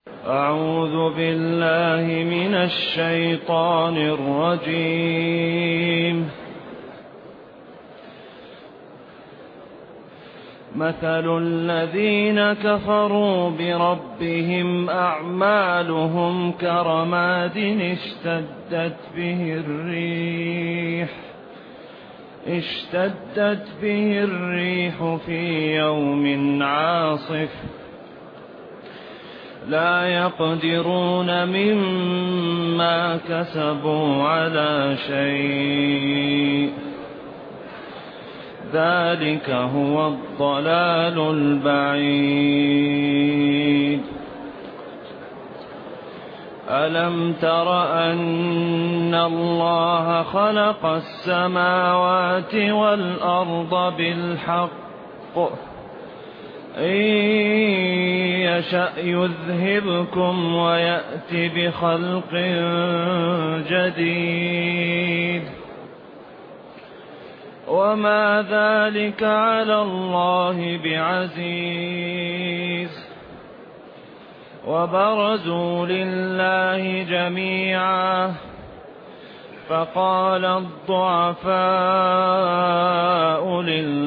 أعوذ بالله من الشيطان الرجيم. مثل الذين كفروا بربهم أعمالهم كرماد اشتدت به الريح في يوم عاصف لا يقدرون مما كسبوا على شيء ذلك هو الضلال البعيد. ألم تر أن الله خلق السماوات والأرض بالحق إن يشأ يذهبكم ويأت بخلق جديد وما ذلك على الله بعزيز. وبرزوا لله جميعا فقال الضعفاء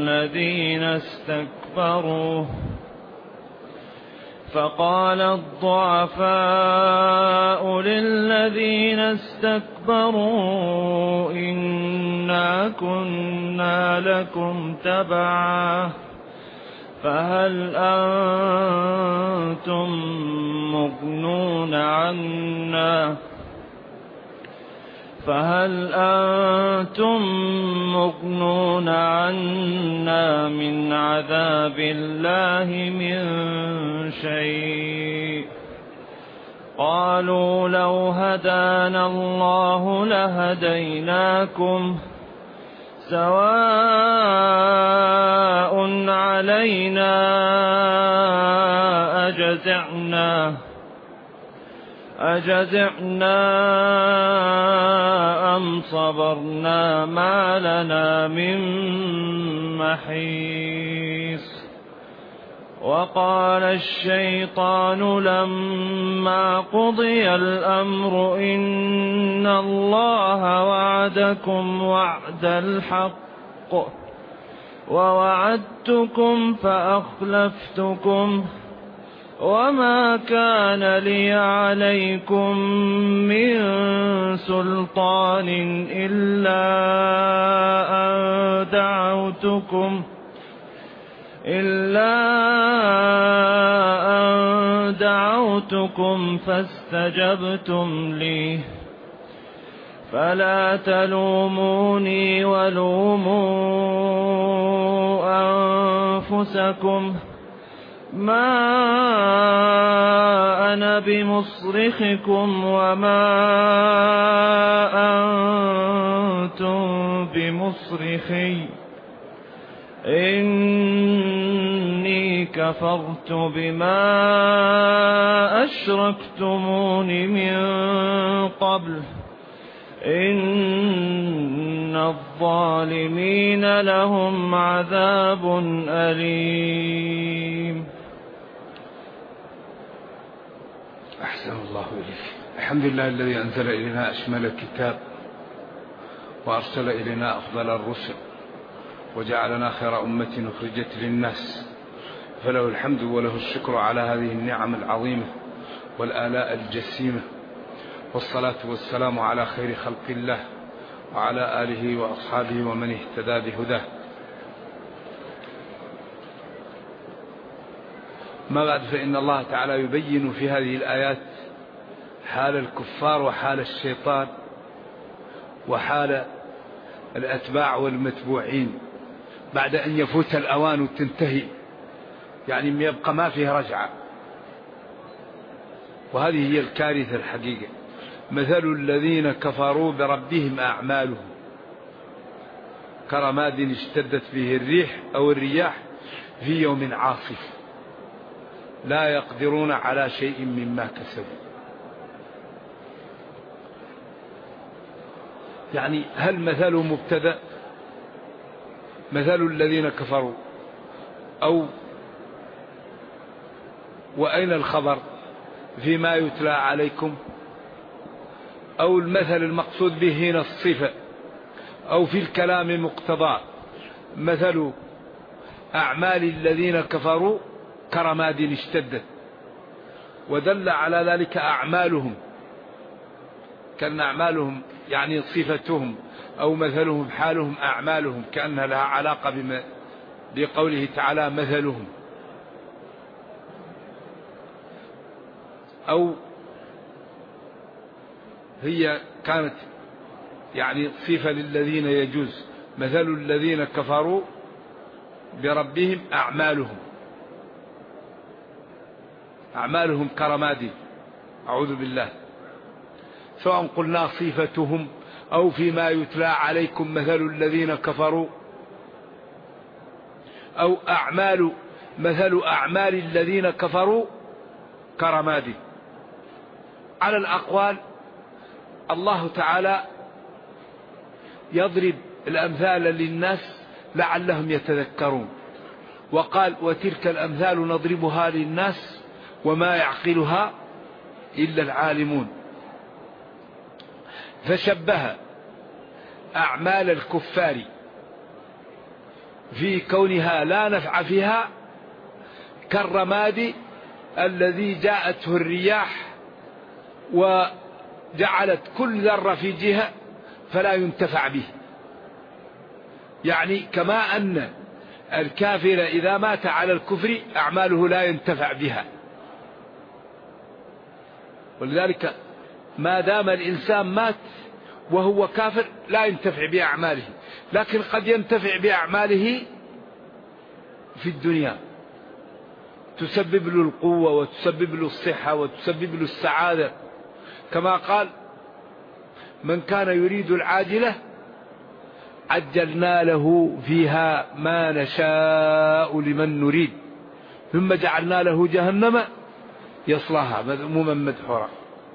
للذين استكبروا إنا كنا لكم تبعا فهل أنتم مغنون عنا من عذاب الله من شيء؟ قالوا لو هدانا الله لهديناكم سواء علينا أجزعنا أم صبرنا ما لنا من محيص. وقال الشيطان لما قضي الأمر إن الله وعدكم وعد الحق ووعدتكم فأخلفتكم وما كان لي عليكم من سلطان إلا أن دعوتكم فاستجبتم لي فلا تلوموني ولوموا أنفسكم ما أنا بمصرخكم وما أنتم بمصرخي إني كفرت بما أشركتمون من قبل إن الظالمين لهم عذاب أليم. أحسن الله إليك. الحمد لله الذي أنزل إلينا أشمل الكتاب وأرسل إلينا أفضل الرسل وجعلنا خير أمة أخرجت للناس، فله الحمد وله الشكر على هذه النعم العظيمة والآلاء الجسيمة، والصلاة والسلام على خير خلق الله وعلى آله وأصحابه ومن اهتدى بهداه. ما بعد، فإن الله تعالى يبين في هذه الآيات حال الكفار وحال الشيطان وحال الأتباع والمتبوعين بعد أن يفوت الأوان وتنتهي، يعني يبقى ما فيه رجعة. وهذه هي الكارثة الحقيقة. مثل الذين كفروا بربهم أعمالهم كرماد اشتدت به الريح أو الرياح في يوم عاصف لا يقدرون على شيء مما كسبوا. يعني هل مثل مبتدأ مثل الذين كفروا أو وأين الخبر؟ فيما يتلى عليكم، أو المثل المقصود به هنا الصفة، أو في الكلام مقتضى. مثل أعمال الذين كفروا كرماد اشتدت، ودل على ذلك أعمالهم، كأن أعمالهم يعني صفتهم أو مثلهم حالهم أعمالهم، كأنها لها علاقة بقوله تعالى مثلهم. أو هي كانت يعني صفة للذين يجوز، مثل الذين كفروا بربهم أعمالهم كرماد، أعوذ بالله. سواء قلنا صفتهم أو فيما يتلى عليكم مثل الذين كفروا، أو مثل أعمال الذين كفروا كرماد. على الأقوال الله تعالى يضرب الأمثال للناس لعلهم يتذكرون، وقال وتلك الأمثال نضربها للناس وما يعقلها إلا العالمون. فشبه أعمال الكفار في كونها لا نفع فيها كالرماد الذي جاءته الرياح وجعلت كل ذرة في جهة فلا ينتفع به. يعني كما أن الكافر إذا مات على الكفر أعماله لا ينتفع بها، ولذلك ما دام الإنسان مات وهو كافر لا ينتفع بأعماله، لكن قد ينتفع بأعماله في الدنيا، تسبب له القوة وتسبب له الصحة وتسبب له السعادة، كما قال من كان يريد العاجلة عجلنا له فيها ما نشاء لمن نريد ثم جعلنا له جهنم يصلاها مذموما مدحورا.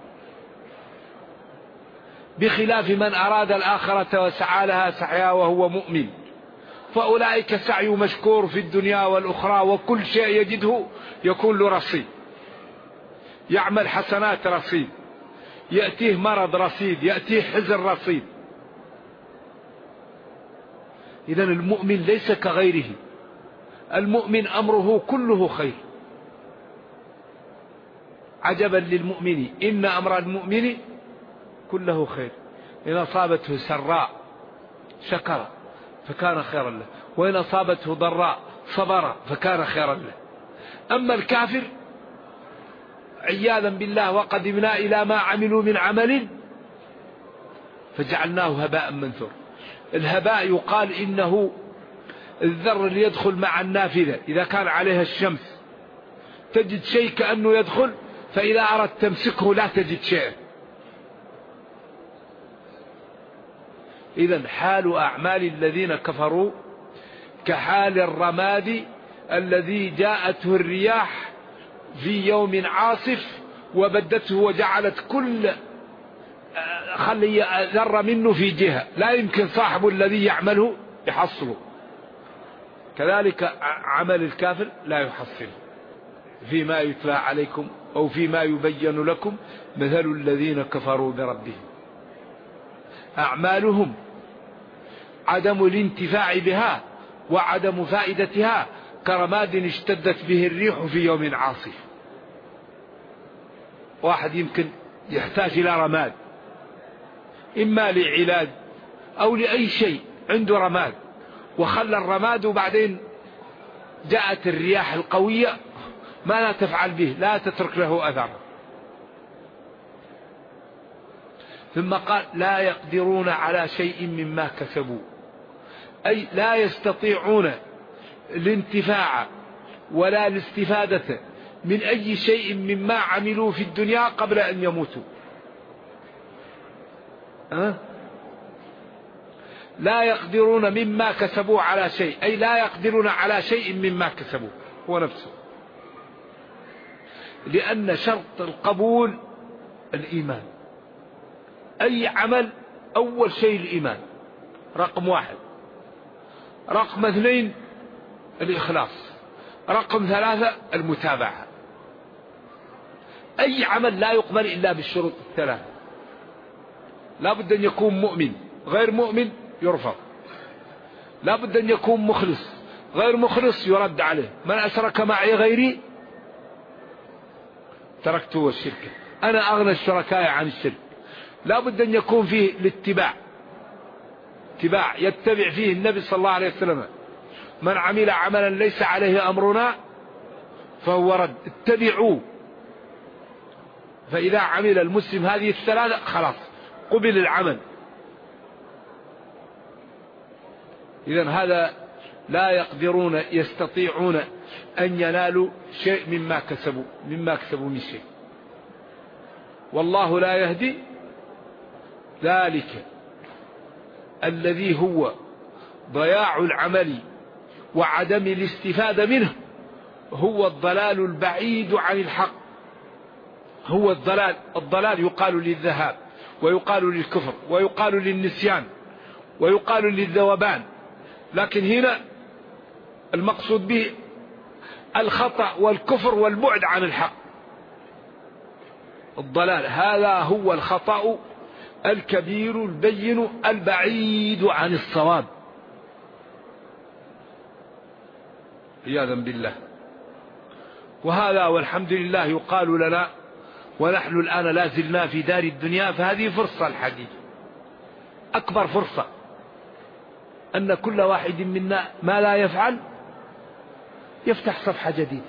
بخلاف من أراد الآخرة وسعى لها سعيها وهو مؤمن، فأولئك سعي مشكور في الدنيا والأخرى، وكل شيء يجده يكون له رصيد، يعمل حسنات رصيد، يأتيه مرض رصيد، يأتيه حزن رصيد. إذن المؤمن ليس كغيره، المؤمن أمره كله خير. عجبا للمؤمن إن أمر المؤمن كله خير، إن أصابته سراء شكر فكان خيرا له، وإن أصابته ضراء صبر فكان خيرا له. أما الكافر عياذا بالله وقدمنا إلى ما عملوا من عمل فجعلناه هباء منثور. الهباء يقال إنه الذر اللي يدخل مع النافذة إذا كان عليها الشمس، تجد شيء كأنه يدخل، فإذا أردت تمسكه لا تجد شيء. إذن حال أعمال الذين كفروا كحال الرماد الذي جاءته الرياح في يوم عاصف وبدته وجعلت كل خلي ذرة منه في جهة، لا يمكن صاحب الذي يعمله يحصله. كذلك عمل الكافر لا يحصله. فيما يتلى عليكم أو فيما يبين لكم مثل الذين كفروا بربهم أعمالهم عدم الانتفاع بها وعدم فائدتها كرماد اشتدت به الريح في يوم عاصف. واحد يمكن يحتاج إلى رماد إما لعلاج أو لأي شيء، عنده رماد وخلى الرماد وبعدين جاءت الرياح القوية، ما لا تفعل به، لا تترك له أثر. ثم قال لا يقدرون على شيء مما كسبوا، أي لا يستطيعون الانتفاع ولا الاستفادة من أي شيء مما عملوا في الدنيا قبل أن يموتوا. لا يقدرون مما كسبوا على شيء، أي لا يقدرون على شيء مما كسبوا هو نفسه، لأن شرط القبول الإيمان. أي عمل أول شيء الإيمان رقم 1، رقم 2 الإخلاص، رقم 3 المتابعة. أي عمل لا يقبل إلا بالشروط الثلاث. لا بد أن يكون مؤمن، غير مؤمن يرفض. لا بد أن يكون مخلص، غير مخلص يرد عليه. من أشرك معي غيري تركته والشرك، أنا أغنى الشركاء عن الشرك. لا بد أن يكون فيه الاتباع، اتباع يتبع فيه النبي صلى الله عليه وسلم. من عمل عملا ليس عليه أمرنا فهو رد، اتبعوه. فإذا عمل المسلم هذه الثلاثة خلاص قبل العمل. إذن هذا لا يقدرون يستطيعون أن ينالوا شيء مما كسبوا من شيء. والله لا يهدي ذلك الذي هو ضياع العمل وعدم الاستفادة منه، هو الضلال البعيد عن الحق. هو الضلال يقال للذهاب، ويقال للكفر، ويقال للنسيان، ويقال للذوبان. لكن هنا المقصود به الخطأ والكفر والبعد عن الحق. الضلال هذا هو الخطأ الكبير البين البعيد عن الصواب، عياذا بالله. وهذا والحمد لله يقال لنا ونحن الآن لا زلنا في دار الدنيا، فهذه فرصة الحقيقة، أكبر فرصة، أن كل واحد منا ما لا يفعل يفتح صفحة جديدة.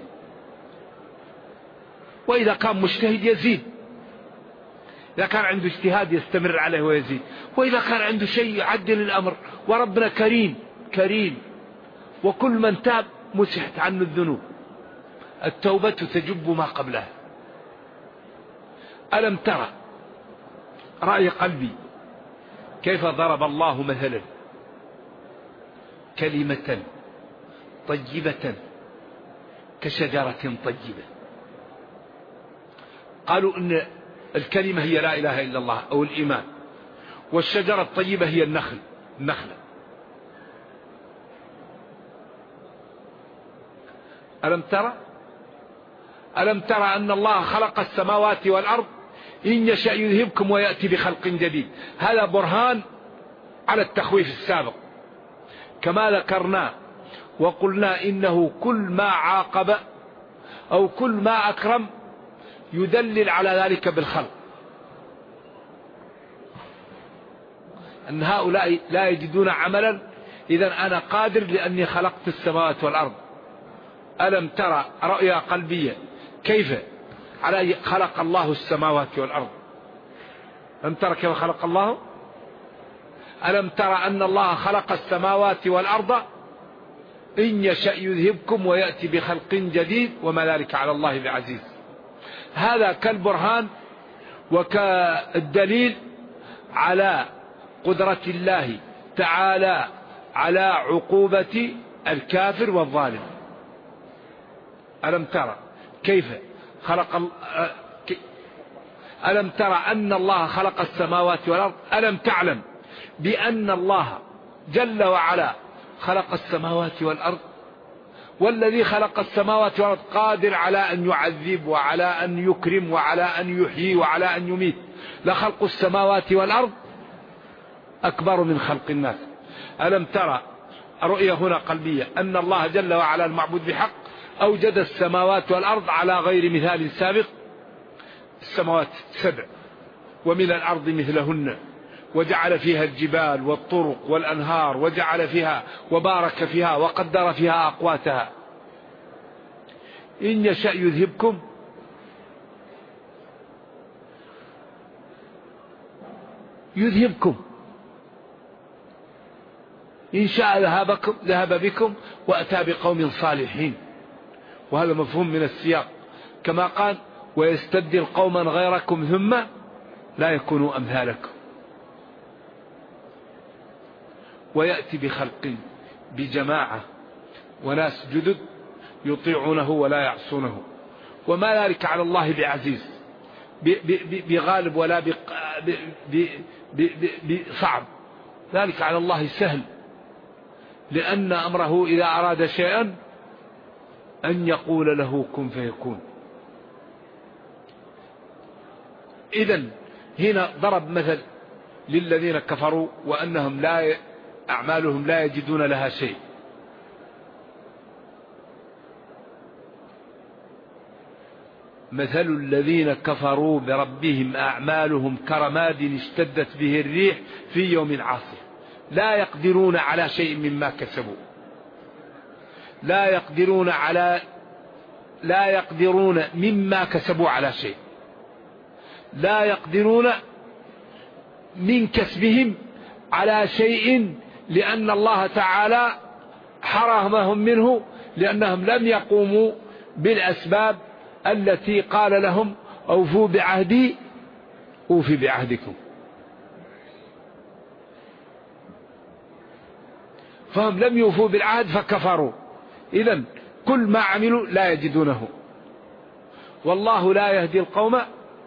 وإذا كان مجتهد يزيد، إذا كان عنده اجتهاد يستمر عليه ويزيد، وإذا كان عنده شيء يعدل الأمر. وربنا كريم، وكل من تاب مسحت عنه الذنوب. التوبة تجب ما قبلها. ألم ترى رأي قلبي كيف ضرب الله مثلا كلمة طيبة كشجرة طيبة. قالوا إن الكلمة هي لا إله إلا الله أو الإيمان، والشجرة الطيبة هي النخلة. ألم ترى أن الله خلق السماوات والأرض إن يشأ يذهبكم ويأتي بخلق جديد. هذا برهان على التخويف السابق، كما ذكرنا وقلنا إنه كل ما عاقب أو كل ما أكرم يدلل على ذلك بالخلق، أن هؤلاء لا يجدون عملا، إذن أنا قادر لأني خلقت السماوات والأرض. ألم ترى رؤيا قلبية كيف خلق الله السماوات والأرض. ألم ترى كيف خلق الله؟ ألم ترى أن الله خلق السماوات والأرض إن يشأ يذهبكم ويأتي بخلق جديد وما ذلك على الله بعزيز. هذا كالبرهان وكالدليل على قدرة الله تعالى على عقوبة الكافر والظالم. ألم ترى كيف ألم ترى أن الله خلق السماوات والأرض. ألم تعلم بأن الله جل وعلا خلق السماوات والأرض، والذي خلق السماوات والأرض قادر على أن يعذب وعلى أن يكرم وعلى أن يحيي وعلى أن يميت. لخلق السماوات والأرض أكبر من خلق الناس. ألم ترى رؤية هنا قلبية أن الله جل وعلا المعبود بحق أوجد السماوات والأرض على غير مثال سابق. السماوات 7 ومن الأرض مثلهن، وجعل فيها الجبال والطرق والأنهار، وجعل فيها وبارك فيها وقدر فيها أقواتها. إن يشأ يذهبكم، إن شاء ذهب بكم وأتى بقوم صالحين. وهذا مفهوم من السياق، كما قال ويستبدل قوما غيركم ثم لا يكونوا أمثالكم، ويأتي بخلق بجماعة وناس جدد يطيعونه ولا يعصونه. وما ذلك على الله بعزيز بغالب ولا بصعب، ذلك على الله سهل، لأن أمره إذا أراد شيئا أن يقول له كن فيكون. إذن هنا ضرب مثل للذين كفروا وأنهم أعمالهم لا يجدون لها شيء. مثل الذين كفروا بربهم أعمالهم كرماد اشتدت به الريح في يوم عاصف لا يقدرون على شيء مما كسبوا، لا يقدرون مما كسبوا على شيء، لا يقدرون من كسبهم على شيء، لأن الله تعالى حرمهم منه، لأنهم لم يقوموا بالأسباب التي قال لهم أوفوا بعهدي أوفي بعهدكم. فهم لم يوفوا بالعهد فكفروا. إذن كل ما عملوا لا يجدونه، والله لا يهدي القوم.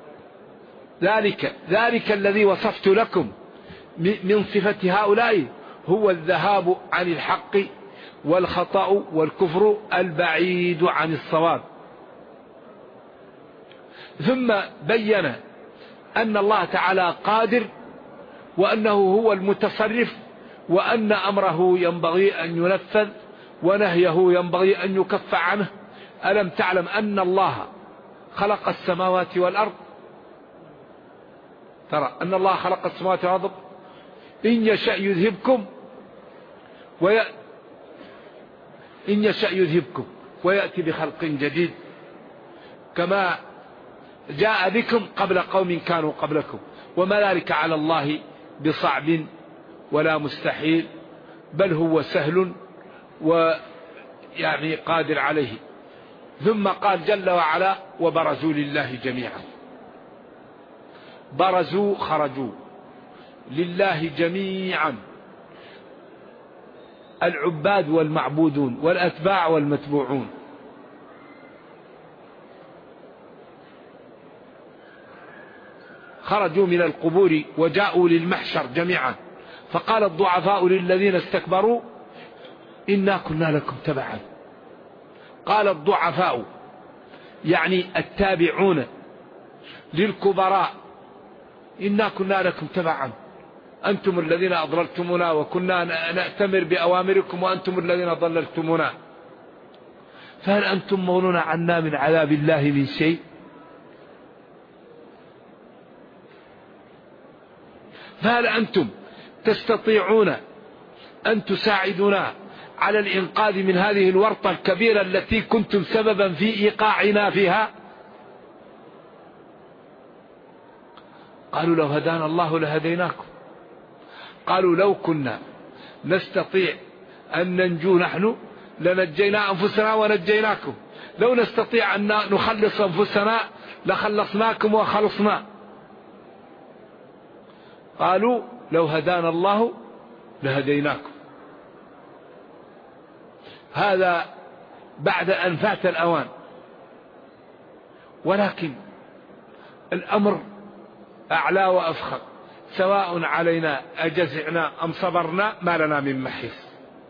ذلك الذي وصفت لكم من صفة هؤلاء هو الذهاب عن الحق والخطأ والكفر البعيد عن الصواب. ثم بين أن الله تعالى قادر، وأنه هو المتصرف، وأن أمره ينبغي أن ينفذ ونهيه ينبغي أن يكف عنه. ألم تعلم أن الله خلق السماوات والأرض؟ ترى أن الله خلق السماوات والأرض إن يشأ يذهبكم ويأتي بخلق جديد كما جاء بكم قبل قوم كانوا قبلكم، وما ذلك على الله بصعب ولا مستحيل، بل هو سهل ويعني قادر عليه. ثم قال جل وعلا وبرزوا لله جميعا. برزوا خرجوا لله جميعا، العباد والمعبودون والأتباع والمتبوعون. خرجوا من القبور وجاءوا للمحشر جميعا، فقال الضعفاء للذين استكبروا إنا كنا لكم تبعا. قال الضعفاء يعني التابعون للكبراء إنا كنا لكم تبعا، أنتم الذين أضللتمونا وكنا نأتمر بأوامركم وأنتم الذين ضللتمونا، فهل أنتم مغنون عنا من عذاب الله من شيء؟ فهل أنتم تستطيعون أن تساعدونا على الإنقاذ من هذه الورطة الكبيرة التي كنتم سببا في إيقاعنا فيها؟ قالوا لو هدانا الله لهديناكم. قالوا لو كنا نستطيع أن ننجو نحن لنجينا أنفسنا ونجيناكم، لو نستطيع أن نخلص أنفسنا لخلصناكم وخلصنا. قالوا لو هدانا الله لهديناكم. هذا بعد أن فات الأوان، ولكن الأمر أعلى وأفخر، سواء علينا أجزعنا أم صبرنا ما لنا من محيص.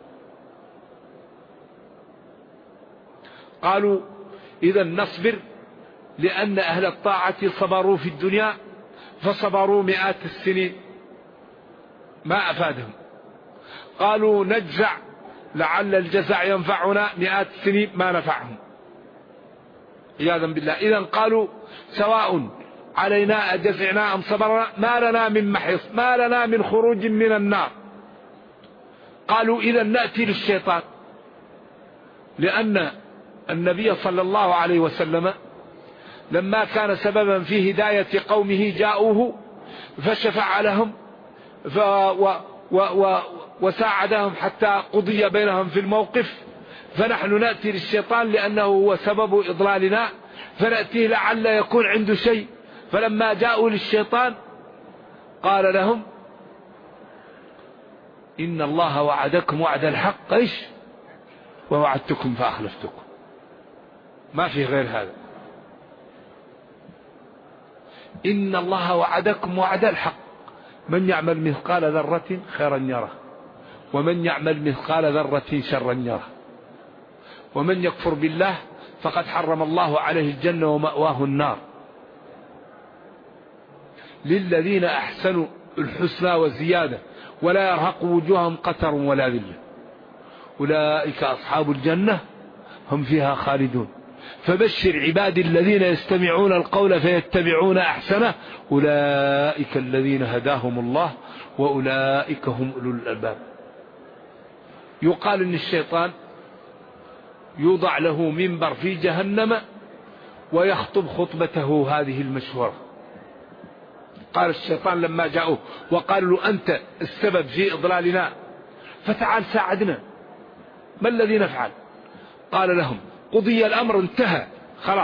قالوا إذا نصبر، لأن أهل الطاعة صبروا في الدنيا فصبروا مئات السنين ما أفادهم. قالوا نجزع لعل الجزع ينفعنا مئات السنين ما نفعهم عياذا بالله. إذا قالوا سواء علينا أجزعنا أم صبرنا ما لنا من محيص، ما لنا من خروج من النار. قالوا إذا نأتي للشيطان، لأن النبي صلى الله عليه وسلم لما كان سببا في هداية قومه جاءوه فشفع لهم وساعدهم حتى قضي بينهم في الموقف. فنحن نأتي للشيطان لأنه هو سبب إضلالنا، فنأتيه لعل يكون عنده شيء. فلما جاءوا للشيطان قال لهم إن الله وعدكم وعد الحق ووعدتكم فأخلفتكم. ما في غير هذا. إن الله وعدكم وعد الحق، من يعمل مثقال ذرة خيرا يره، ومن يعمل مثقال ذرة شرا يره، ومن يكفر بالله فقد حرم الله عليه الجنة ومأواه النار. للذين أحسنوا الحسنى وزيادة ولا يرهق وجوههم قتر ولا ذلة، أولئك أصحاب الجنة هم فيها خالدون. فبشر عبادي الذين يستمعون القول فيتبعون أحسنه، أولئك الذين هداهم الله وأولئك هم أولو الألباب. يقال إن الشيطان يوضع له منبر في جهنم ويخطب خطبته هذه المشهورة. قال الشيطان لما جاءوه وقالوا له أنت السبب في إضلالنا فتعال ساعدنا، ما الذي نفعل؟ قال لهم قضي الأمر انتهى خلاص،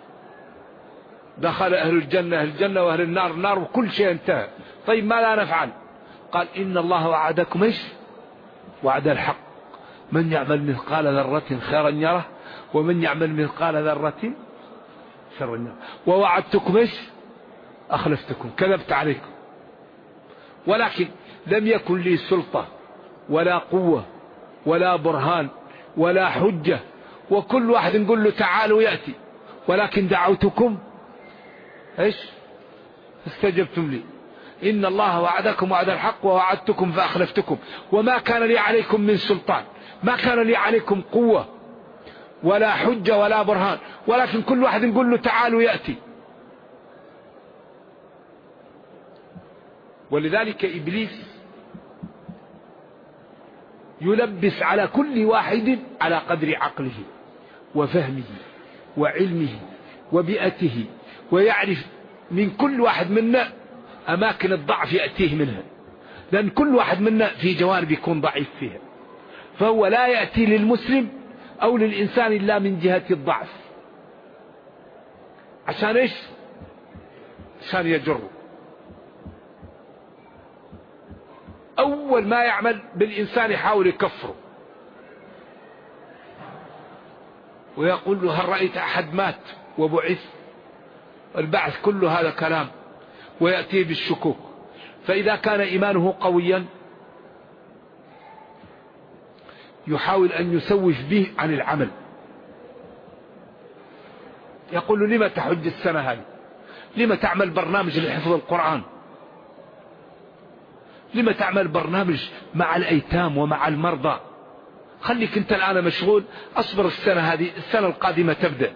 دخل أهل الجنة الجنة وأهل النار النار وكل شيء انتهى. طيب ما لا نفعل؟ قال إن الله وعدكم إيش؟ وعد الحق، من يعمل مثقال ذرة خيرا يره ومن يعمل مثقال ذرة شرا يره، ووعدتكم إيش؟ أخلفتكم، كذبت عليكم، ولكن لم يكن لي سلطة ولا قوة ولا برهان ولا حجة، وكل واحد نقول له تعالوا يأتي، ولكن دعوتكم إيش؟ استجبتم لي. إن الله وعدكم وعد الحق ووعدتكم فأخلفتكم وما كان لي عليكم من سلطان، ما كان لي عليكم قوة ولا حجة ولا برهان، ولكن كل واحد نقول له تعالوا يأتي. ولذلك إبليس يلبس على كل واحد على قدر عقله وفهمه وعلمه وبيئته، ويعرف من كل واحد منا أماكن الضعف يأتيه منها، لأن كل واحد منا في جوانب يكون ضعيف فيها، فهو لا يأتي للمسلم أو للإنسان إلا من جهة الضعف. عشان إيش؟ عشان يجره. أول ما يعمل بالإنسان يحاول يكفره ويقول له هل رأيت أحد مات وبعث؟ البعث كله هذا كلام، ويأتي بالشكوك. فإذا كان إيمانه قويا يحاول أن يسوف به عن العمل، يقول له لما تحج السنة هذه؟ لما تعمل برنامج لحفظ القرآن؟ لما تعمل برنامج مع الأيتام ومع المرضى؟ خليك أنت الآن مشغول، أصبر السنة هذه، السنة القادمة تبدأ.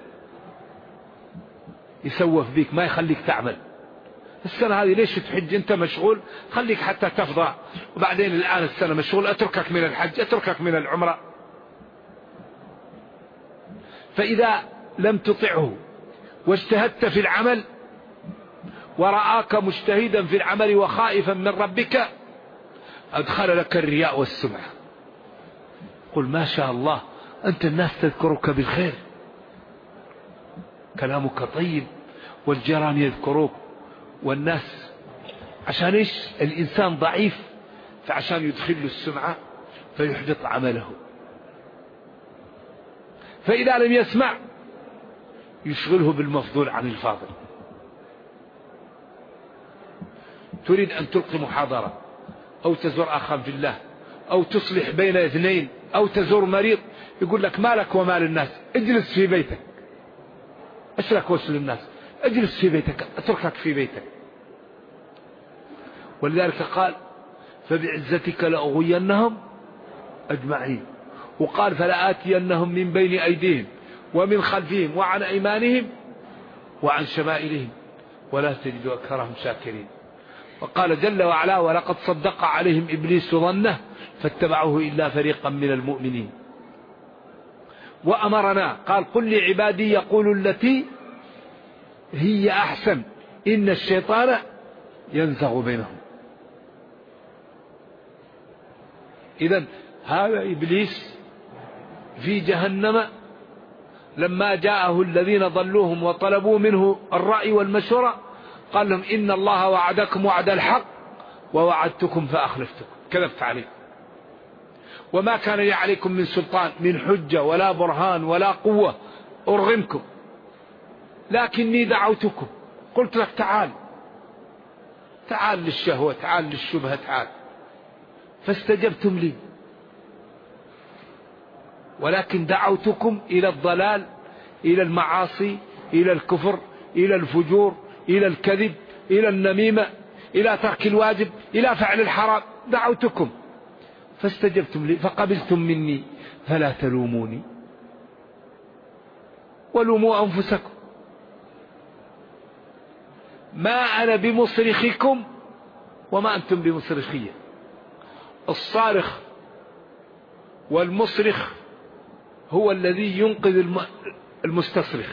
يسوف بك ما يخليك تعمل. السنة هذه ليش تحج؟ أنت مشغول، خليك حتى تفضى، وبعدين الآن السنة مشغول، أتركك من الحج، أتركك من العمرة. فإذا لم تطعه واجتهدت في العمل ورآك مجتهدا في العمل وخائفا من ربك أدخل لك الرياء والسمعة. قل ما شاء الله، أنت الناس تذكرك بالخير، كلامك طيب والجيران يذكروك والناس. عشان إيش؟ الإنسان ضعيف، فعشان يدخل له السمعة فيحبط عمله. فإذا لم يسمع يشغله بالمفضول عن الفاضل. تريد أن تلقي محاضرة أو تزور أخا في الله أو تصلح بين اثنين أو تزور مريض، يقول لك مالك ومال الناس، اجلس في بيتك. ايش لك وصل الناس؟ اجلس في بيتك، اتركك في بيتك. ولذلك قال فبعزتك لأغوينهم أجمعين، وقال فلآتينهم من بين أيديهم ومن خلفهم وعن أيمانهم وعن شمائلهم ولا تجد أكثرهم شاكرين. وقال جل وعلا ولقد صدق عليهم إبليس ظنه فاتبعوه إلا فريقا من المؤمنين. وأمرنا قال قل لعبادي يقولوا التي هي أحسن إن الشيطان ينزغ بينهم. إذن هذا إبليس في جهنم لما جاءه الذين ضلوهم وطلبوا منه الرأي والمشورة قال لهم إن الله وعدكم وعد الحق ووعدتكم فأخلفتكم، كذبت عليكم وما كان لي عليكم من سلطان من حجة ولا برهان ولا قوة أرغمكم، لكني دعوتكم، قلت لك تعال للشهوة، تعال للشبهة، تعال، فاستجبتم لي، ولكن دعوتكم إلى الضلال، إلى المعاصي، إلى الكفر، إلى الفجور، إلى الكذب، إلى النميمة، إلى ترك الواجب، إلى فعل الحرام، دعوتكم فاستجبتم لي فقبلتم مني فلا تلوموني ولوموا أنفسكم، ما أنا بمصرخكم وما أنتم بمصرخية. الصارخ والمصرخ هو الذي ينقذ المستصرخ،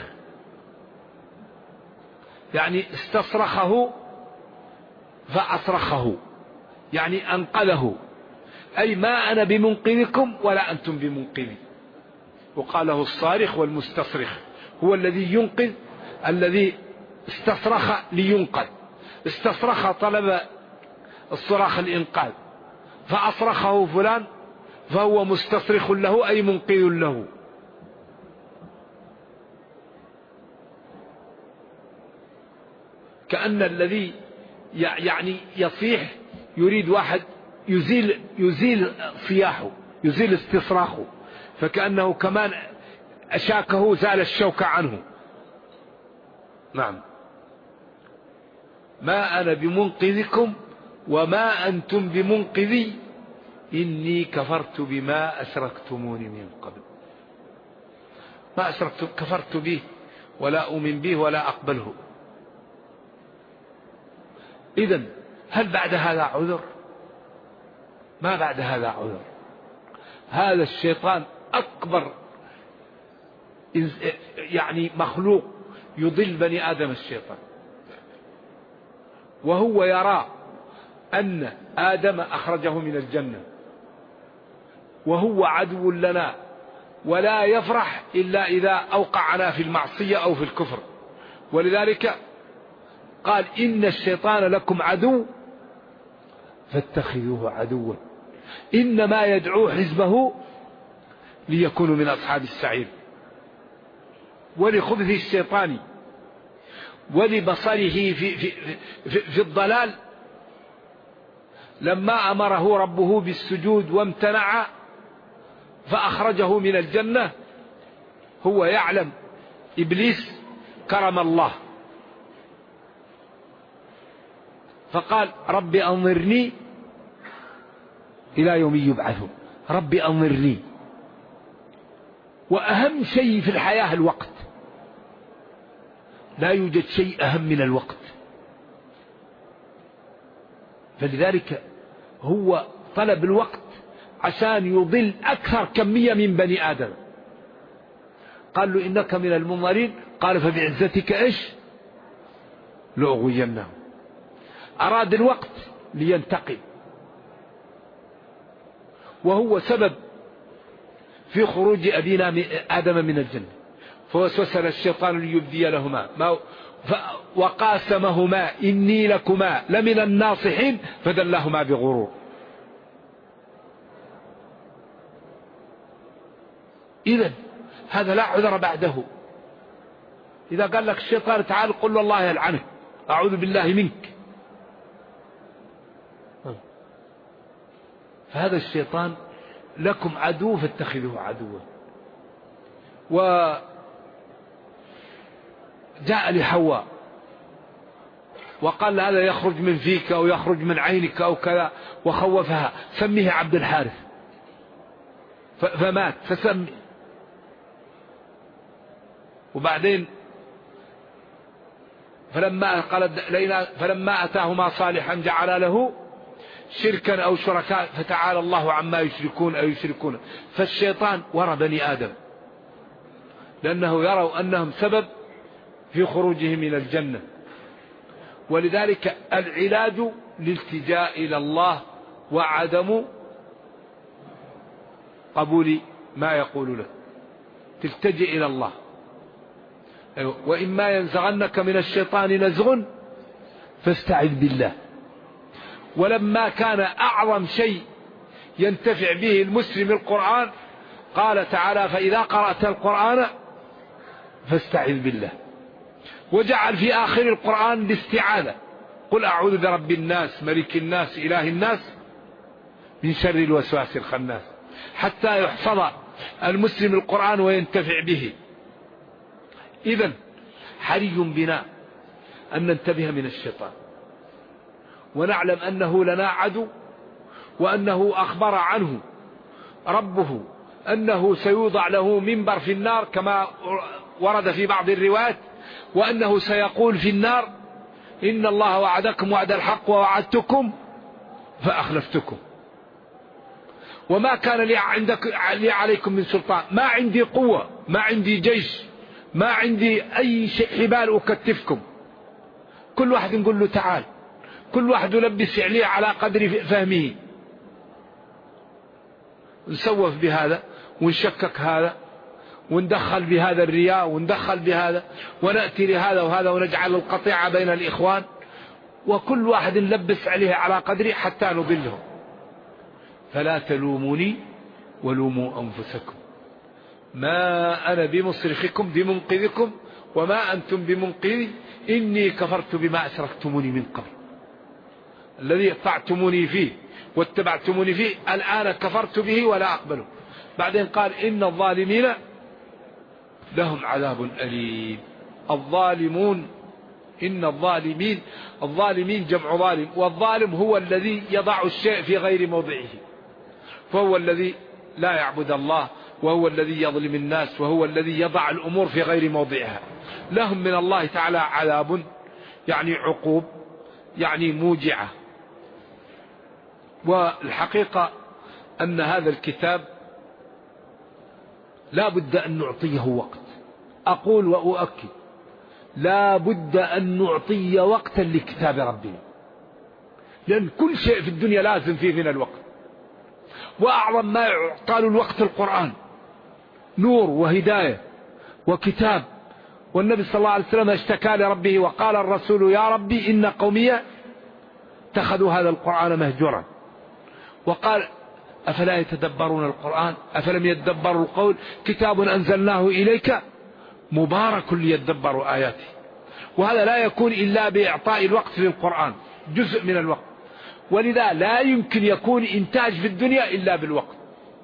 يعني استصرخه فأصرخه، يعني أنقذه، أي ما أنا بمنقذكم ولا أنتم بمنقذي. وقاله الصارخ والمستصرخ هو الذي ينقذ، الذي استصرخ لينقذ، استصرخ طلب الصراخ الإنقاذ، فأصرخه فلان فهو مستصرخ له أي منقذ له. كأن الذي يعني يصيح يريد واحد يزيل صياحه، يزيل استصراخه، فكأنه كمان أشاكه زال الشوك عنه. نعم، ما أنا بمنقذكم وما أنتم بمنقذي إني كفرت بما أشركتموني من قبل. ما أشركت كفرت به ولا أؤمن به ولا أقبله. إذن هل بعد هذا عذر؟ ما بعد هذا عذر. هذا الشيطان أكبر يعني مخلوق يضل بني آدم الشيطان، وهو يرى أن آدم أخرجه من الجنة وهو عدو لنا، ولا يفرح إلا إذا أوقعنا في المعصية أو في الكفر. ولذلك قال إن الشيطان لكم عدو فاتخذوه عدوا إنما يدعو حزبه ليكونوا من أصحاب السعير. ولخبث الشيطان ولبصره في الضلال لما أمره ربه بالسجود وامتنع فأخرجه من الجنة، هو يعلم إبليس كرم الله، فقال رب أنظرني إلى يوم يبعثون، رب أنظرني. وأهم شيء في الحياة الوقت، لا يوجد شيء أهم من الوقت. فلذلك هو طلب الوقت عشان يضل أكثر كمية من بني آدم. قال له إنك من المنظرين، قال فبعزتك إيش لأغوينهم. أراد الوقت لينتقم، وهو سبب في خروج أبينا آدم من الجنة. فوسوس الشيطان ليبدي لهما وقاسمهما إني لكما لمن الناصحين فدلهما بغرور. إذن هذا لا عذر بعده. إذا قال لك الشيطان تعال قل له الله يلعنك أعوذ بالله منك، فهذا الشيطان لكم عدو فاتخذوه عدوا. وجاء لحواء وقال هذا يخرج من فيك أو يخرج من عينك أو كذا، وخوفها سميه عبد الحارث، فمات فسمي. وبعدين فلما أتاهما صالحا جعل له شركا أو شركاء فتعالى الله عما يشركون أو يشركون. فالشيطان وراء بني آدم لأنه يروا أنهم سبب في خروجهم من الجنة. ولذلك العلاج للالتجاء إلى الله وعدم قبول ما يقول له، تلتجئ إلى الله. وإما ينزغنك من الشيطان نزغ فاستعذ بالله. ولما كان أعظم شيء ينتفع به المسلم القرآن قال تعالى فإذا قرأت القرآن فاستعذ بالله، وجعل في آخر القرآن الاستعاذة قل أعوذ برب الناس ملك الناس إله الناس من شر الوسواس الخناس، حتى يحفظ المسلم القرآن وينتفع به. إذن حري بنا أن ننتبه من الشيطان، ونعلم أنه لنا عدو، وأنه أخبر عنه ربه أنه سيوضع له منبر في النار كما ورد في بعض الروايات، وأنه سيقول في النار: إن الله وعدكم وعد الحق ووعدتكم فأخلفتكم، وما كان لي عليكم من سلطان، ما عندي قوة، ما عندي جيش، ما عندي أي حبال أكتفكم. كل واحد نقول له تعال، كل واحد يلبس عليه على قدر فهمه، نسوف بهذا ونشكك هذا، وندخل بهذا الرياء، وندخل بهذا، ونأتي لهذا وهذا، ونجعل القطيعة بين الإخوان، وكل واحد نلبس عليه على قدره حتى نضلهم. فلا تلوموني ولوموا أنفسكم، ما أنا بمصرخكم بمنقذكم وما أنتم بمنقذي، إني كفرت بما أشركتموني من قبل. الذي اطعتموني فيه واتبعتموني فيه الآن كفرت به ولا أقبله. بعدين قال: إن الظالمين لهم عذاب أليم. الظالمون، إن الظالمين جمع ظالم، والظالم هو الذي يضع الشيء في غير موضعه، فهو الذي لا يعبد الله، وهو الذي يظلم الناس، وهو الذي يضع الأمور في غير موضعها. لهم من الله تعالى عذاب، يعني عقوب، يعني موجعة. والحقيقة أن هذا الكتاب لا بد أن نعطيه وقت. أقول وأؤكد: لا بد أن نعطي وقتا لكتاب ربنا، لأن كل شيء في الدنيا لازم فيه من الوقت، وأعظم ما يعطى الوقت القرآن، نور وهداية وكتاب. والنبي صلى الله عليه وسلم اشتكى لربه وقال الرسول: يا ربي إن قومي اتخذوا هذا القرآن مهجورا. وقال: أفلا يتدبرون القرآن أفلم يتدبروا القول كتاب أنزلناه إليك مبارك ليتدبروا آياته. وهذا لا يكون إلا بإعطاء الوقت للقرآن، جزء من الوقت. ولذا لا يمكن يكون إنتاج في الدنيا إلا بالوقت.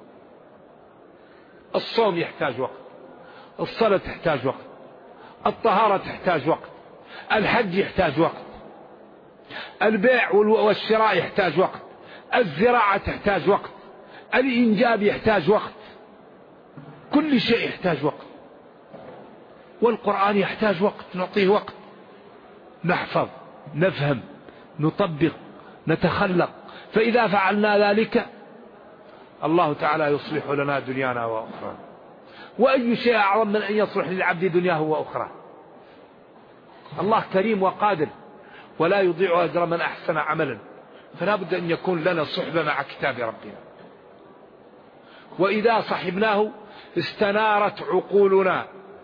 الصوم يحتاج وقت، الصلاة تحتاج وقت، الطهارة تحتاج وقت، الحج يحتاج وقت، البيع والشراء يحتاج وقت، الزراعة تحتاج وقت، الإنجاب يحتاج وقت، كل شيء يحتاج وقت. والقرآن يحتاج وقت، نعطيه وقت، نحفظ، نفهم، نطبق، نتخلق. فإذا فعلنا ذلك الله تعالى يصلح لنا دنيانا وأخرى. وأي شيء أعظم من أن يصلح للعبد دنياه وأخرى؟ الله كريم وقادر ولا يضيع أجر من أحسن عملا. فلا بد أن يكون لنا صحبة مع كتاب ربنا، وإذا صحبناه استنارت عقولنا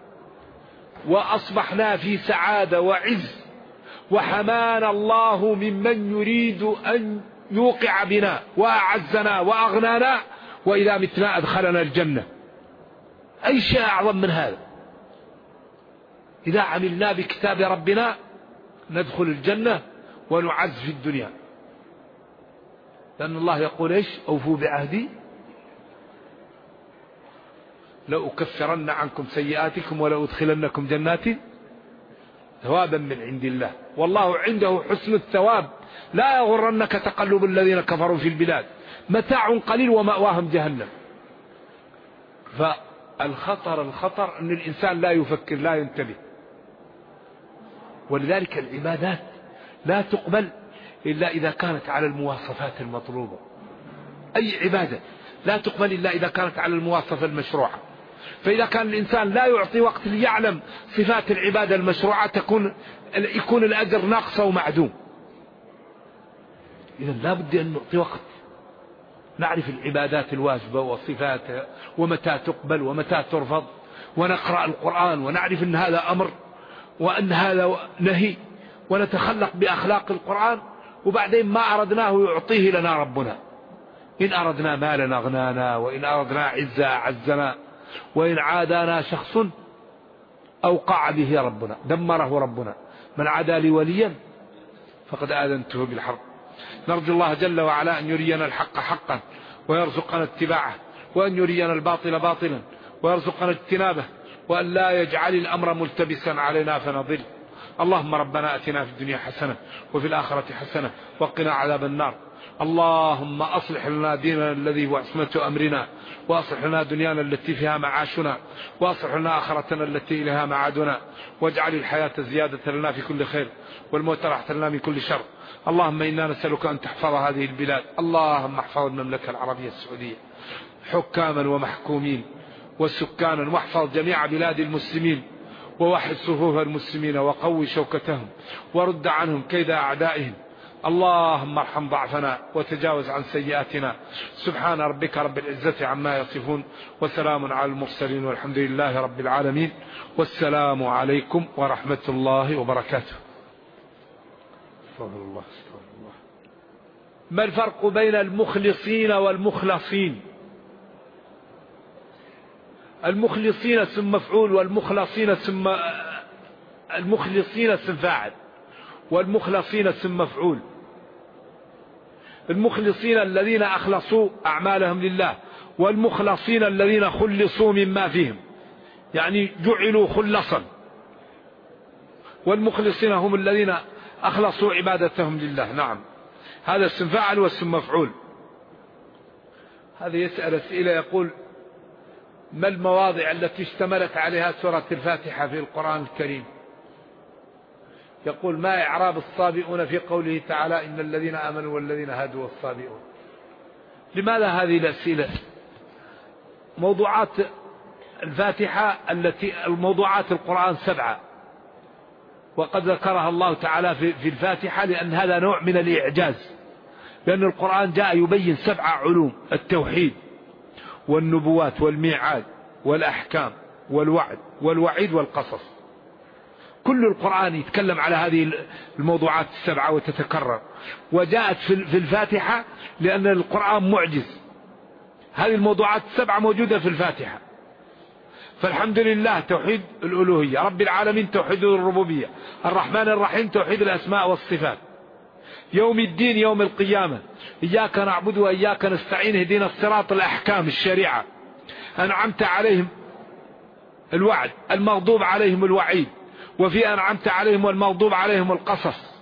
وأصبحنا في سعادة وعز، وحمانا الله ممن يريد أن يوقع بنا وأعزنا وأغنانا، وإذا متنا أدخلنا الجنة. أي شيء أعظم من هذا؟ إذا عملنا بكتاب ربنا ندخل الجنة ونعز في الدنيا، لأن الله يقول: إيش؟ أوفوا بعهدي لأكفرن عنكم سيئاتكم ولأدخلنكم جنات ثوابا من عند الله، والله عنده حسن الثواب، لا يغرنك تقلب الذين كفروا في البلاد، متاع قليل ومأواهم جهنم. فالخطر أن الإنسان لا يفكر، لا ينتبه. ولذلك العبادات لا تقبل إلا إذا كانت على المواصفات المطلوبة. أي عبادة لا تقبل إلا إذا كانت على المواصفة المشروعة. فإذا كان الإنسان لا يعطي وقت ليعلم صفات العبادة المشروعة يكون الأجر ناقص ومعدوم. إذن لا بد أن نعطي وقت، نعرف العبادات الواجبة وصفاتها ومتى تقبل ومتى ترفض، ونقرأ القرآن ونعرف أن هذا أمر وأن هذا نهي، ونتخلق بأخلاق القرآن. وبعدين ما أردناه يعطيه لنا ربنا. إن أردنا مالا أغنانا، وإن أردنا عزة أعزنا، وإن عادانا شخص أوقع به ربنا، دمره ربنا. من عادى لي وليا فقد آذنته بالحرب. نرجو الله جل وعلا أن يرينا الحق حقا ويرزقنا اتباعه، وأن يرينا الباطل باطلا ويرزقنا اجتنابه، وأن لا يجعل الأمر ملتبسا علينا فنضل. اللهم ربنا أتنا في الدنيا حسنة وفي الآخرة حسنة وقنا عذاب النار. اللهم أصلح لنا ديننا الذي هو عصمة أمرنا، وأصلح لنا دنيانا التي فيها معاشنا، وأصلح لنا آخرتنا التي إليها معادنا، واجعل الحياة زيادة لنا في كل خير والموت راحة لنا من كل شر. اللهم إنا نسألك أن تحفظ هذه البلاد، اللهم احفظ المملكة العربية السعودية حكاما ومحكومين وسكانا، واحفظ جميع بلاد المسلمين، ووحد صفوف المسلمين وقوي شوكتهم، ورد عنهم كيد أعدائهم. اللهم ارحم ضعفنا وتجاوز عن سيئاتنا. سبحان ربك رب العزة عما يصفون، وسلام على المرسلين، والحمد لله رب العالمين، والسلام عليكم ورحمة الله وبركاته. ما الفرق بين المخلصين والمخلصين؟ المخلصين اسم مفعول، والمخلصين اسم فاعل، والمخلصين اسم مفعول. المخلصين الذين أخلصوا أعمالهم لله، والمخلصين الذين خلصوا مما فيهم، يعني جعلوا خلصا. والمخلصين هم الذين أخلصوا عبادتهم لله. نعم، هذا اسم فاعل واسم مفعول. هذا يسأل أسئلة، يقول: ما المواضع التي اشتملت عليها سورة الفاتحة في القرآن الكريم؟ يقول: ما إعراب الصابئون في قوله تعالى: إن الذين آمنوا والذين هادوا والصابئون؟ لماذا هذه الأسئلة؟ موضوعات الفاتحة الموضوعات القرآن 7، وقد ذكرها الله تعالى في الفاتحة، لأن هذا نوع من الإعجاز، لأن القرآن جاء يبين 7 علوم: التوحيد والنبوات والميعاد والأحكام والوعد والوعيد والقصص. كل القرآن يتكلم على هذه الموضوعات 7 وتتكرر، وجاءت في الفاتحة لأن القرآن معجز. هذه الموضوعات 7 موجودة في الفاتحة. فالحمد لله توحيد الألوهية، رب العالمين توحيد الربوبية، الرحمن الرحيم توحيد الأسماء والصفات، يوم الدين يوم القيامة، إياك نعبد وإياك نستعين، اهدنا الصراط، الأحكام الشريعة، أنعمت عليهم الوعد، المغضوب عليهم الوعيد، وفي أنعمت عليهم والمغضوب عليهم القصص،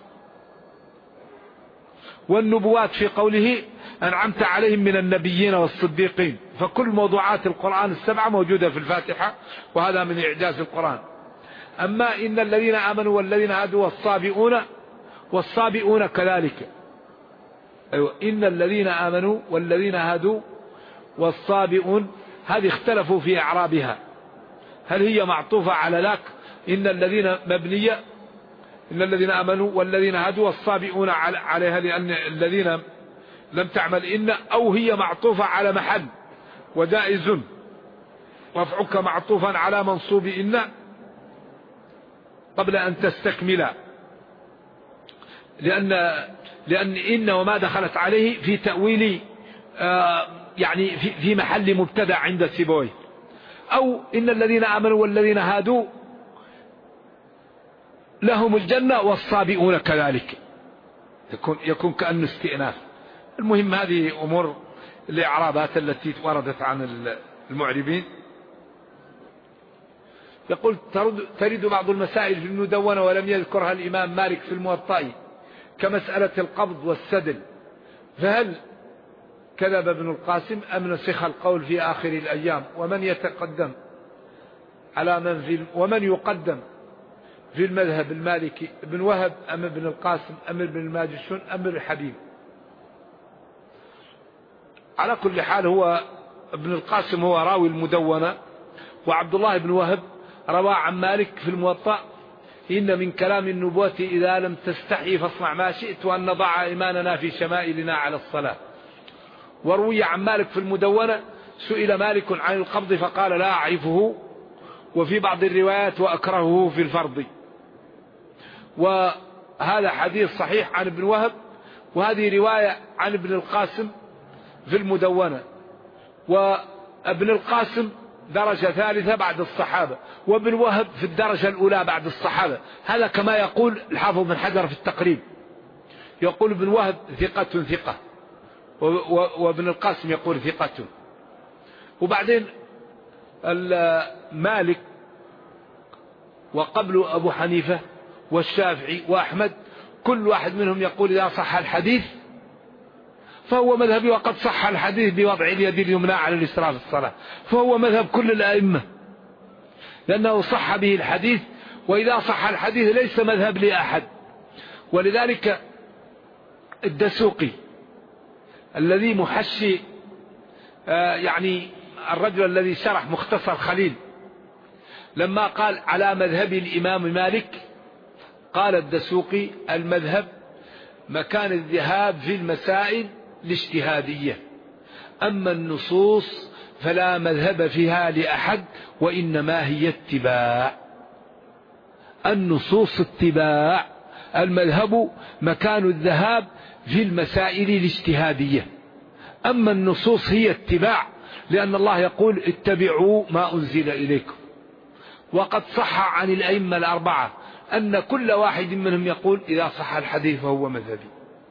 والنبوات في قوله أنعمت عليهم من النبيين والصديقين. فكل موضوعات القرآن 7 موجودة في الفاتحة، وهذا من إعجاز القرآن. أما إن الذين آمنوا والذين هادوا والصابئون كذلك. أيوة، إن الذين آمنوا والذين هادوا والصابئون، هذه اختلفوا في إعرابها، هل هي معطوفة على لك إن الذين مبنية، إن الذين آمنوا والذين هادوا والصابئون عليها لأن الذين لم تعمل إن، أو هي معطوفة على محل وجائز رفعك معطوفا على منصوب إن قبل أن تستكمل، لأن إن وما دخلت عليه في تأويل يعني في محل مبتدأ عند سيبويه. أو إن الذين آمنوا والذين هادوا لهم الجنة والصابئون كذلك، يكون كأنه استئناف. المهم هذه أمور الإعرابات التي وردت عن المعربين. يقول: ترد بعض المسائل في المدونة ولم يذكرها الإمام مالك في الموطأ، كمسألة القبض والسدل، فهل كذب ابن القاسم أم نسخ القول في آخر الأيام؟ ومن يتقدم على ومن يقدم في المذهب المالكي، ابن وهب أم ابن القاسم أم ابن الماجشون أم ابن الحبيب؟ على كل حال هو ابن القاسم هو راوي المدونة، وعبد الله بن وهب روى عن مالك في الموطأ: إن من كلام النبوة إذا لم تستحي فاصنع ما شئت، وأن نضع إيماننا في شمائلنا على الصلاة. وروي عن مالك في المدونة: سئل مالك عن القبض فقال: لا أعرفه، وفي بعض الروايات: وأكرهه في الفرض. وهذا حديث صحيح عن ابن وهب، وهذه رواية عن ابن القاسم في المدونة. وابن القاسم درجة ثالثة بعد الصحابة، وابن وهب في الدرجة الأولى بعد الصحابة. هذا كما يقول الحافظ بن حجر في التقريب، يقول ابن وهب ثقة، وابن القاسم يقول ثقة. وبعدين مالك وقبل أبو حنيفة والشافعي وأحمد كل واحد منهم يقول إذا صح الحديث فهو مذهبي، وقد صح الحديث بوضع اليد اليمنى على اليسرى في الصلاة، فهو مذهب كل الأئمة لأنه صح به الحديث، وإذا صح الحديث ليس مذهب لأحد. ولذلك الدسوقي الذي محشي يعني الرجل الذي شرح مختصر خليل لما قال على مذهب الإمام مالك، قال الدسوقي المذهب مكان الذهاب في المسائل الاجتهادية، أما النصوص فلا مذهب فيها لأحد وإنما هي اتباع. النصوص اتباع، المذهب مكان الذهاب في المسائل الاجتهادية، أما النصوص هي اتباع، لأن الله يقول اتبعوا ما أنزل إليكم. وقد صح عن الأئمة الأربعة أن كل واحد منهم يقول إذا صح الحديث فهو مذهبي.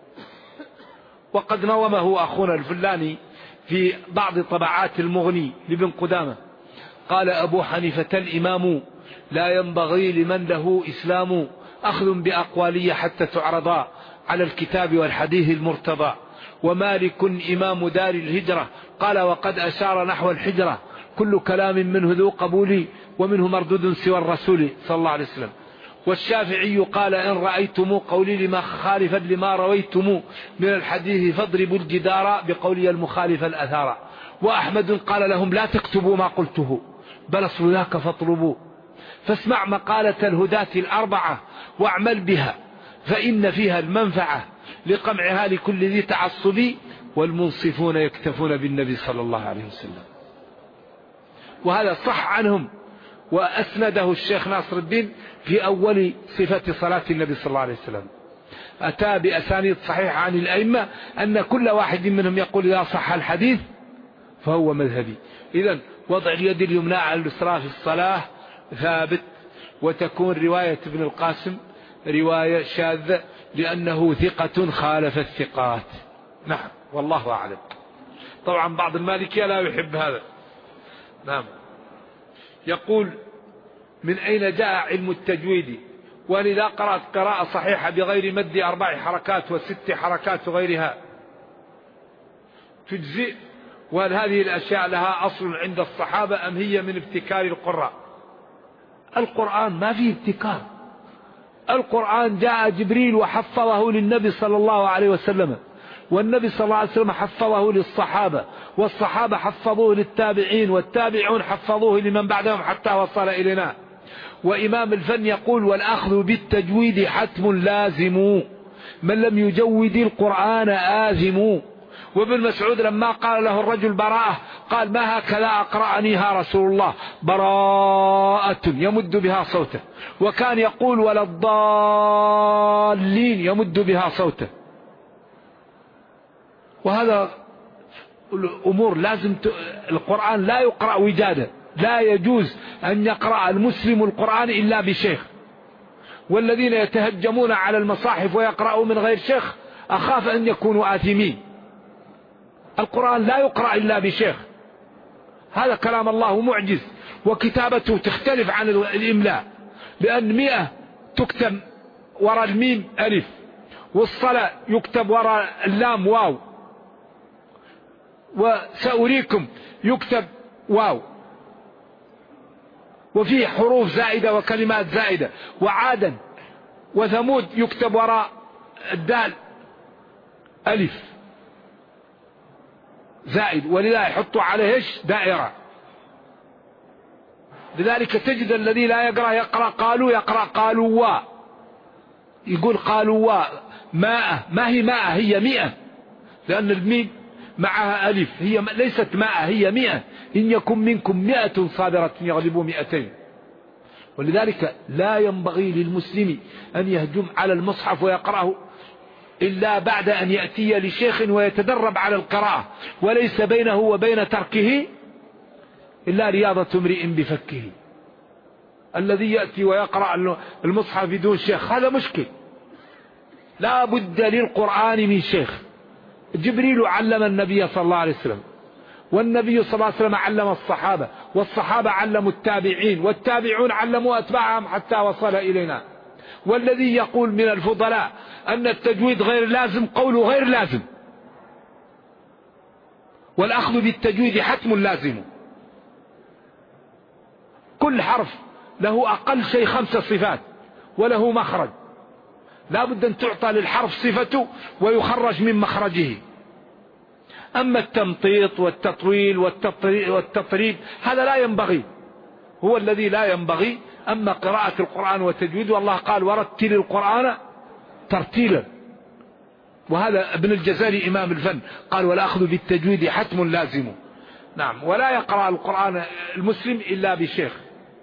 وقد نظمه أخونا الفلاني في بعض طبعات المغني لابن قدامة، قال أبو حنيفة الإمام لا ينبغي لمن له إسلام أخذ بأقوالي حتى تعرضا على الكتاب والحديث المرتضى، ومالك إمام دار الهجرة قال وقد أشار نحو الحجرة كل كلام منه ذو قبول ومنه مردود سوى الرسول صلى الله عليه وسلم. والشافعي قال إن رأيتم قولي لما خالفا لما رويتم من الحديث فاضربوا الجدار بقولي المخالف الأثار. وأحمد قال لهم لا تكتبوا ما قلته بل أصل ذاك فاطلبوا، فاسمع مقالة الهداة الأربعة واعمل بها فإن فيها المنفعة لقمعها لكل ذي تعصب، والمنصفون يكتفون بالنبي صلى الله عليه وسلم. وهذا صح عنهم، وأسنده الشيخ ناصر الدين في أول صفة صلاة النبي صلى الله عليه وسلم، أتى بأسانيد صحيحة عن الأئمة أن كل واحد منهم يقول إذا صح الحديث فهو مذهبي. إذن وضع اليد اليمنى على اليسرى في الصلاة ثابت، وتكون رواية ابن القاسم رواية شاذة لأنه ثقة خالف الثقات. نعم والله أعلم. طبعا بعض المالكية لا يحب هذا. نعم. يقول من أين جاء علم التجويد؟ ولذا قرأت قراءة صحيحة بغير مد 4 حركات و6 حركات وغيرها تجزئ؟ وهل هذه الأشياء لها أصل عند الصحابة أم هي من ابتكار القراء؟ القرآن ما فيه ابتكار، القرآن جاء جبريل وحفظه للنبي صلى الله عليه وسلم، والنبي صلى الله عليه وسلم حفظه للصحابة، والصحابة حفظوه للتابعين، والتابعون حفظوه لمن بعدهم حتى وصل إلينا. وإمام الفن يقول والأخذ بالتجويد حتم لازم، من لم يجود القرآن آثم. وابن مسعود لما قال له الرجل براءة قال ما هكذا أقرأنيها رسول الله، براءة يمد بها صوته، وكان يقول ولا الضالين يمد بها صوته. وهذا الأمور لازم القرآن لا يقرأ وجادة، لا يجوز أن يقرأ المسلم القرآن إلا بشيخ. والذين يتهجمون على المصاحف ويقرأوا من غير شيخ أخاف أن يكونوا آثمين. القرآن لا يقرأ إلا بشيخ، هذا كلام الله معجز، وكتابته تختلف عن الإملاء، لأن 100 تكتب وراء الميم ألف، والصلاة يكتب وراء اللام واو، وسأريكم يكتب واو، وفيه حروف زائدة وكلمات زائدة. وعادا وثمود يكتب وراء الدال ألف زائد، ولذا يحطوا عليه ايش دائرة. لذلك تجد الذي لا يقرأ قالوا، يقرأ قالوا وا، يقول قالوا وا ماء، ما هي ماء هي 100، لأن الميم معها ألف، هي ليست ماء هي 100. إن يكن منكم 100 صابرة يغلبوا 200. ولذلك لا ينبغي للمسلم أن يهجم على المصحف ويقرأه إلا بعد أن يأتي لشيخ ويتدرب على القراءة، وليس بينه وبين تركه إلا رياضة امرئ بفكه. الذي يأتي ويقرأ المصحف بدون شيخ هذا مشكل. لا بد للقرآن من شيخ. جبريل علم النبي صلى الله عليه وسلم، والنبي صلى الله عليه وسلم علم الصحابة، والصحابة علموا التابعين، والتابعون علموا أتباعهم حتى وصل إلينا. والذي يقول من الفضلاء أن التجويد غير لازم قوله غير لازم، والأخذ بالتجويد حتم لازم. كل حرف له أقل شيء 5 صفات وله مخرج، لا بد أن تعطى للحرف صفته ويخرج من مخرجه. أما التمطيط والتطويل والتطريب هذا لا ينبغي، هو الذي لا ينبغي. أما قراءة القرآن وتجويده، والله قال ورتل القرآن ترتيلا، وهذا ابن الجزري إمام الفن قال والأخذ بالتجويد حتم لازم. نعم. ولا يقرأ القرآن المسلم إلا بشيخ.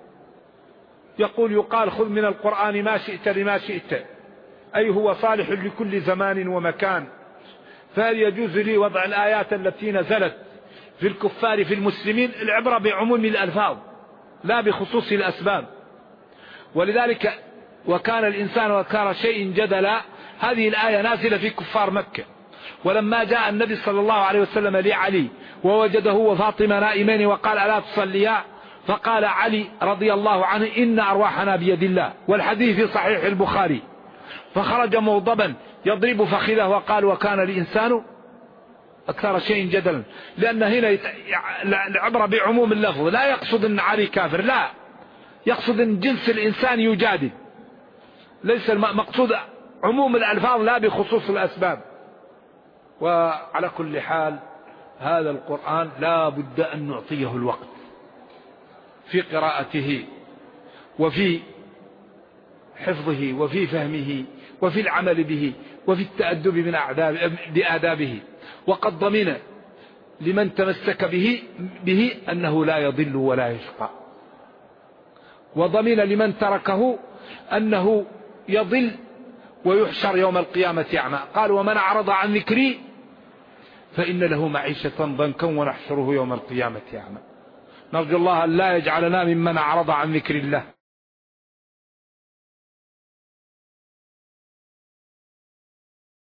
يقال خذ من القرآن ما شئت لما شئت، أي هو صالح لكل زمان ومكان. فهل يجوز لي وضع الآيات التي نزلت في الكفار في المسلمين؟ العبرة بعموم الألفاظ لا بخصوص الأسباب. ولذلك وكان الإنسان وكان شيء جدلا، هذه الآية نازلة في كفار مكة. ولما جاء النبي صلى الله عليه وسلم لعلي ووجده وفاطمة نائمين وقال ألا تصليا، فقال علي رضي الله عنه إن أرواحنا بيد الله، والحديث في صحيح البخاري. فخرج مغضبا يضرب فخذه وقال وكان الإنسان أكثر شيء جدلا، لأن هنا العبرة بعموم اللفظ، لا يقصد أن علي كافر، لا يقصد أن جنس الإنسان يجادل، ليس المقصود عموم الألفاظ لا بخصوص الأسباب. وعلى كل حال هذا القرآن لا بد أن نعطيه الوقت في قراءته وفي حفظه وفي فهمه وفي العمل به وفي التأدب بآدابه. وقد ضمن لمن تمسك به أنه لا يضل ولا يشقى، وضمن لمن تركه أنه يضل ويحشر يوم القيامة أعمى. قال ومن أعرض عن ذكري فإن له معيشة ضنكا ونحشره يوم القيامة أعمى. نرجو الله أن لا يجعلنا ممن أعرض عن ذكر الله.